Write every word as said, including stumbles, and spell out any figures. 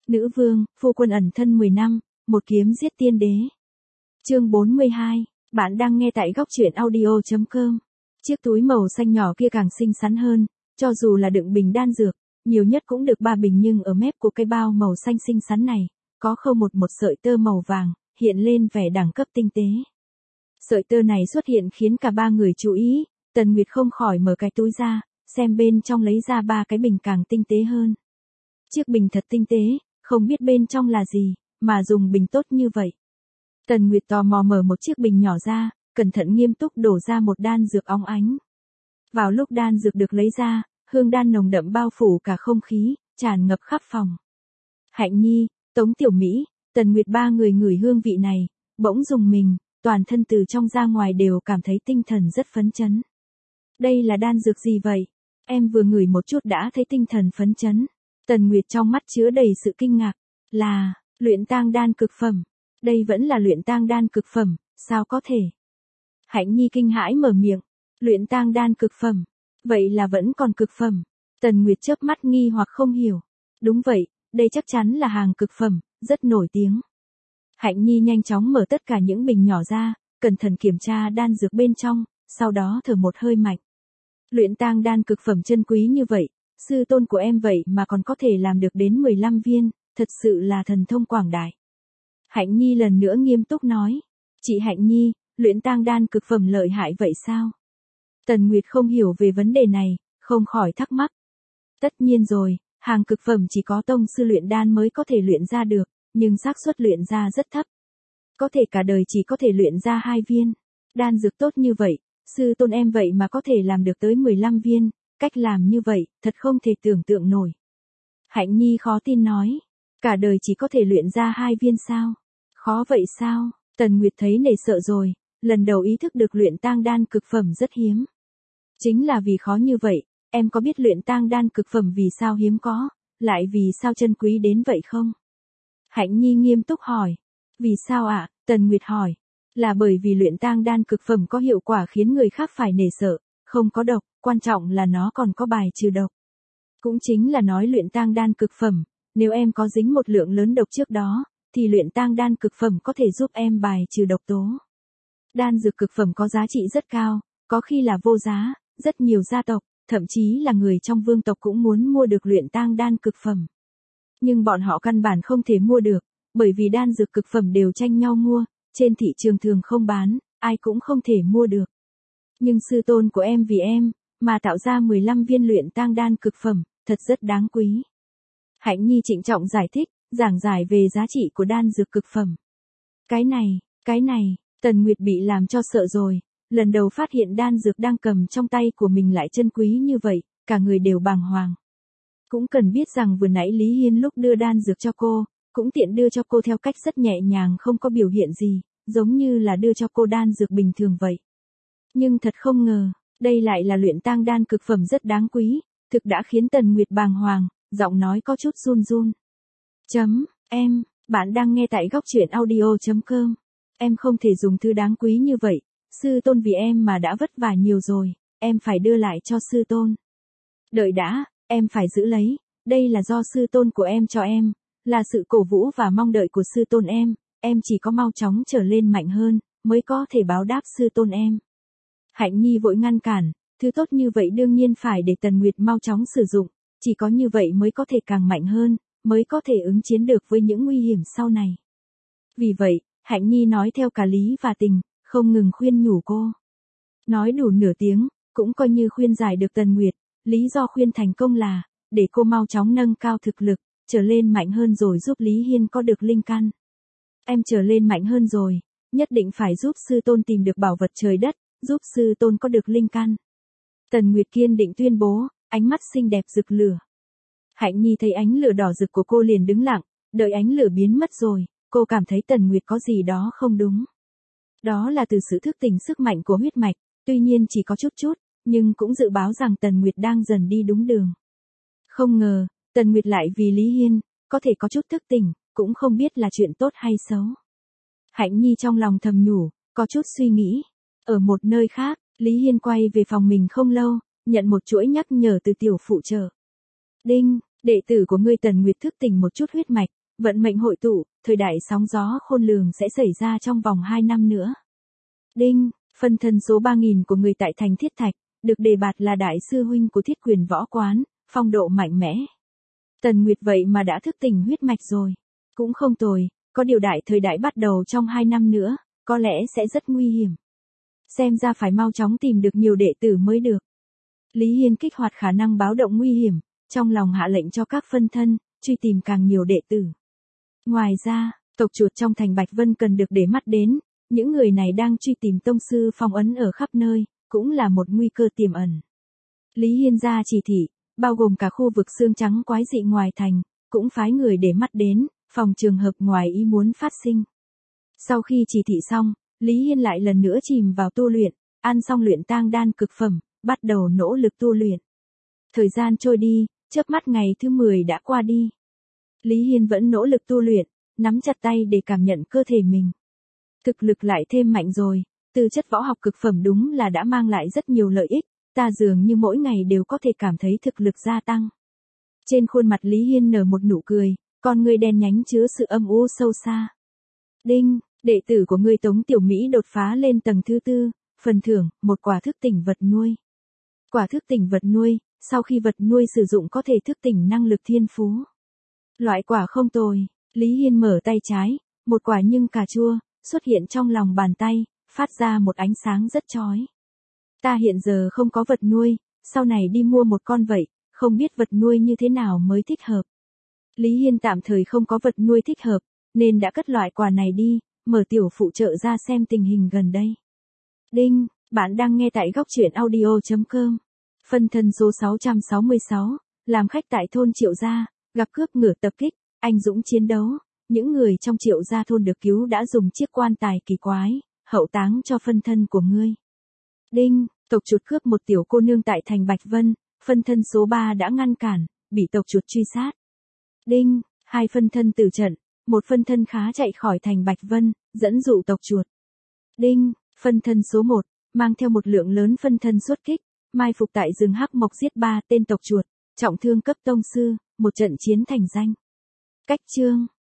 Nữ vương, phu quân ẩn thân mười năm, một kiếm giết tiên đế. Chương bốn mươi hai, bạn đang nghe tại góc truyện audio chấm com. Chiếc túi màu xanh nhỏ kia càng xinh xắn hơn, cho dù là đựng bình đan dược, nhiều nhất cũng được ba bình, nhưng ở mép của cái bao màu xanh xinh xắn này, có khâu một một sợi tơ màu vàng, hiện lên vẻ đẳng cấp tinh tế. Sợi tơ này xuất hiện khiến cả ba người chú ý, Tần Nguyệt không khỏi mở cái túi ra, xem bên trong lấy ra ba cái bình càng tinh tế hơn. Chiếc bình thật tinh tế, không biết bên trong là gì, mà dùng bình tốt như vậy. Tần Nguyệt tò mò mở một chiếc bình nhỏ ra, cẩn thận nghiêm túc đổ ra một đan dược óng ánh. Vào lúc đan dược được lấy ra, hương đan nồng đậm bao phủ cả không khí, tràn ngập khắp phòng. Hạnh Nhi, Tống Tiểu Mỹ, Tần Nguyệt ba người ngửi hương vị này, bỗng rùng mình, toàn thân từ trong ra ngoài đều cảm thấy tinh thần rất phấn chấn. Đây là đan dược gì vậy? Em vừa ngửi một chút đã thấy tinh thần phấn chấn. Tần Nguyệt trong mắt chứa đầy sự kinh ngạc. Là, luyện tang đan cực phẩm. Đây vẫn là luyện tang đan cực phẩm, sao có thể? Hạnh Nhi kinh hãi mở miệng. Luyện tang đan cực phẩm. Vậy là vẫn còn cực phẩm. Tần Nguyệt chớp mắt nghi hoặc không hiểu. Đúng vậy, đây chắc chắn là hàng cực phẩm, rất nổi tiếng. Hạnh Nhi nhanh chóng mở tất cả những bình nhỏ ra, cẩn thận kiểm tra đan dược bên trong, sau đó thở một hơi mạnh. Luyện tang đan cực phẩm chân quý như vậy, sư tôn của em vậy mà còn có thể làm được đến mười lăm viên, thật sự là thần thông quảng đại. Hạnh Nhi lần nữa nghiêm túc nói. Chị Hạnh Nhi, luyện tang đan cực phẩm lợi hại vậy sao? Tần Nguyệt không hiểu về vấn đề này, không khỏi thắc mắc. Tất nhiên rồi, hàng cực phẩm chỉ có tông sư luyện đan mới có thể luyện ra được, nhưng xác suất luyện ra rất thấp. Có thể cả đời chỉ có thể luyện ra hai viên. Đan dược tốt như vậy, sư tôn em vậy mà có thể làm được tới mười lăm viên, cách làm như vậy, thật không thể tưởng tượng nổi. Hạnh Nhi khó tin nói, cả đời chỉ có thể luyện ra hai viên sao? Khó vậy sao? Tần Nguyệt thấy nể sợ rồi, lần đầu ý thức được luyện tang đan cực phẩm rất hiếm. Chính là vì khó như vậy, em có biết luyện tang đan cực phẩm vì sao hiếm có, lại vì sao chân quý đến vậy không? Hạnh Nhi nghiêm túc hỏi. Vì sao ạ? À? Tần Nguyệt hỏi. Là bởi vì luyện tang đan cực phẩm có hiệu quả khiến người khác phải nể sợ, không có độc, quan trọng là nó còn có bài trừ độc. Cũng chính là nói luyện tang đan cực phẩm, nếu em có dính một lượng lớn độc trước đó, thì luyện tang đan cực phẩm có thể giúp em bài trừ độc tố. Đan dược cực phẩm có giá trị rất cao, có khi là vô giá, rất nhiều gia tộc, thậm chí là người trong vương tộc cũng muốn mua được luyện tang đan cực phẩm. Nhưng bọn họ căn bản không thể mua được, bởi vì đan dược cực phẩm đều tranh nhau mua, trên thị trường thường không bán, ai cũng không thể mua được. Nhưng sư tôn của em vì em, mà tạo ra mười lăm viên luyện tang đan cực phẩm, thật rất đáng quý. Hạnh Nhi trịnh trọng giải thích, giảng giải về giá trị của đan dược cực phẩm. Cái này, cái này, Tần Nguyệt bị làm cho sợ rồi, lần đầu phát hiện đan dược đang cầm trong tay của mình lại chân quý như vậy, cả người đều bàng hoàng. Cũng cần biết rằng vừa nãy Lý Hiên lúc đưa đan dược cho cô, cũng tiện đưa cho cô theo cách rất nhẹ nhàng, không có biểu hiện gì, giống như là đưa cho cô đan dược bình thường vậy. Nhưng thật không ngờ, đây lại là luyện tang đan cực phẩm rất đáng quý, thực đã khiến Tần Nguyệt bàng hoàng, giọng nói có chút run run. Chấm, em, bạn đang nghe tại góc truyện audio chấm com. Em không thể dùng thứ đáng quý như vậy, sư tôn vì em mà đã vất vả nhiều rồi, em phải đưa lại cho sư tôn. Đợi đã, em phải giữ lấy, đây là do sư tôn của em cho em, là sự cổ vũ và mong đợi của sư tôn em, em chỉ có mau chóng trở lên mạnh hơn, mới có thể báo đáp sư tôn em. Hạnh Nhi vội ngăn cản, thứ tốt như vậy đương nhiên phải để Tần Nguyệt mau chóng sử dụng, chỉ có như vậy mới có thể càng mạnh hơn, mới có thể ứng chiến được với những nguy hiểm sau này. Vì vậy, Hạnh Nhi nói theo cả lý và tình, không ngừng khuyên nhủ cô. Nói đủ nửa tiếng, cũng coi như khuyên giải được Tần Nguyệt, lý do khuyên thành công là, để cô mau chóng nâng cao thực lực, trở lên mạnh hơn rồi giúp Lý Hiên có được linh căn. Em trở lên mạnh hơn rồi, nhất định phải giúp sư tôn tìm được bảo vật trời đất, giúp sư tôn có được linh căn. Tần Nguyệt kiên định tuyên bố, ánh mắt xinh đẹp rực lửa. Hạnh Nhi thấy ánh lửa đỏ rực của cô liền đứng lặng, đợi ánh lửa biến mất rồi, cô cảm thấy Tần Nguyệt có gì đó không đúng. Đó là từ sự thức tỉnh sức mạnh của huyết mạch, tuy nhiên chỉ có chút chút, nhưng cũng dự báo rằng Tần Nguyệt đang dần đi đúng đường. Không ngờ, Tần Nguyệt lại vì Lý Hiên, có thể có chút thức tỉnh, cũng không biết là chuyện tốt hay xấu. Hạnh Nhi trong lòng thầm nhủ, có chút suy nghĩ. Ở một nơi khác, Lý Hiên quay về phòng mình không lâu, nhận một chuỗi nhắc nhở từ tiểu phụ trợ. Đinh, đệ tử của ngươi Tần Nguyệt thức tỉnh một chút huyết mạch, Vận mệnh hội tụ, thời đại sóng gió khôn lường sẽ xảy ra trong vòng hai năm nữa. Đinh, phân thân số ba nghìn của người tại thành Thiết Thạch, được đề bạt là đại sư huynh của Thiết Quyền Võ Quán, phong độ mạnh mẽ. Tần Nguyệt vậy mà đã thức tỉnh huyết mạch rồi. Cũng không tồi, có điều đại thời đại bắt đầu trong hai năm nữa, có lẽ sẽ rất nguy hiểm. Xem ra phải mau chóng tìm được nhiều đệ tử mới được. Lý Hiên kích hoạt khả năng báo động nguy hiểm, trong lòng hạ lệnh cho các phân thân, truy tìm càng nhiều đệ tử. Ngoài ra, tộc chuột trong thành Bạch Vân cần được để mắt đến, những người này đang truy tìm tông sư phong ấn ở khắp nơi, cũng là một nguy cơ tiềm ẩn. Lý Hiên ra chỉ thị, bao gồm cả khu vực xương trắng quái dị ngoài thành, cũng phái người để mắt đến, phòng trường hợp ngoài ý muốn phát sinh. Sau khi chỉ thị xong, Lý Hiên lại lần nữa chìm vào tu luyện, ăn xong luyện tang đan cực phẩm, bắt đầu nỗ lực tu luyện. Thời gian trôi đi, chớp mắt ngày thứ mười đã qua đi. Lý Hiên vẫn nỗ lực tu luyện, nắm chặt tay để cảm nhận cơ thể mình. Thực lực lại thêm mạnh rồi, tư chất võ học cực phẩm đúng là đã mang lại rất nhiều lợi ích, ta dường như mỗi ngày đều có thể cảm thấy thực lực gia tăng. Trên khuôn mặt Lý Hiên nở một nụ cười, con ngươi đen nhánh chứa sự âm u sâu xa. Đinh, đệ tử của ngươi Tống Tiểu Mỹ đột phá lên tầng thứ tư, phần thưởng, một quả thức tỉnh vật nuôi. Quả thức tỉnh vật nuôi, sau khi vật nuôi sử dụng có thể thức tỉnh năng lực thiên phú. Loại quả không tồi, Lý Hiên mở tay trái, một quả nhưng cà chua, xuất hiện trong lòng bàn tay, phát ra một ánh sáng rất chói. Ta hiện giờ không có vật nuôi, sau này đi mua một con vậy, không biết vật nuôi như thế nào mới thích hợp. Lý Hiên tạm thời không có vật nuôi thích hợp, nên đã cất loại quả này đi, mở tiểu phụ trợ ra xem tình hình gần đây. Đinh, bạn đang nghe tại góc truyện audio chấm com. Phân thân số sáu trăm sáu mươi sáu, làm khách tại thôn Triệu Gia, gặp cướp ngựa tập kích, anh dũng chiến đấu. Những người trong Triệu Gia thôn được cứu đã dùng chiếc quan tài kỳ quái, hậu táng cho phân thân của ngươi. Đinh, tộc chuột cướp một tiểu cô nương tại thành Bạch Vân, phân thân số ba đã ngăn cản, bị tộc chuột truy sát. Đinh, hai phân thân tử trận, một phân thân khá chạy khỏi thành Bạch Vân, dẫn dụ tộc chuột. Đinh, phân thân số một, mang theo một lượng lớn phân thân xuất kích, mai phục tại rừng hắc mộc giết ba tên tộc chuột, trọng thương cấp tông sư, một trận chiến thành danh. Cách chương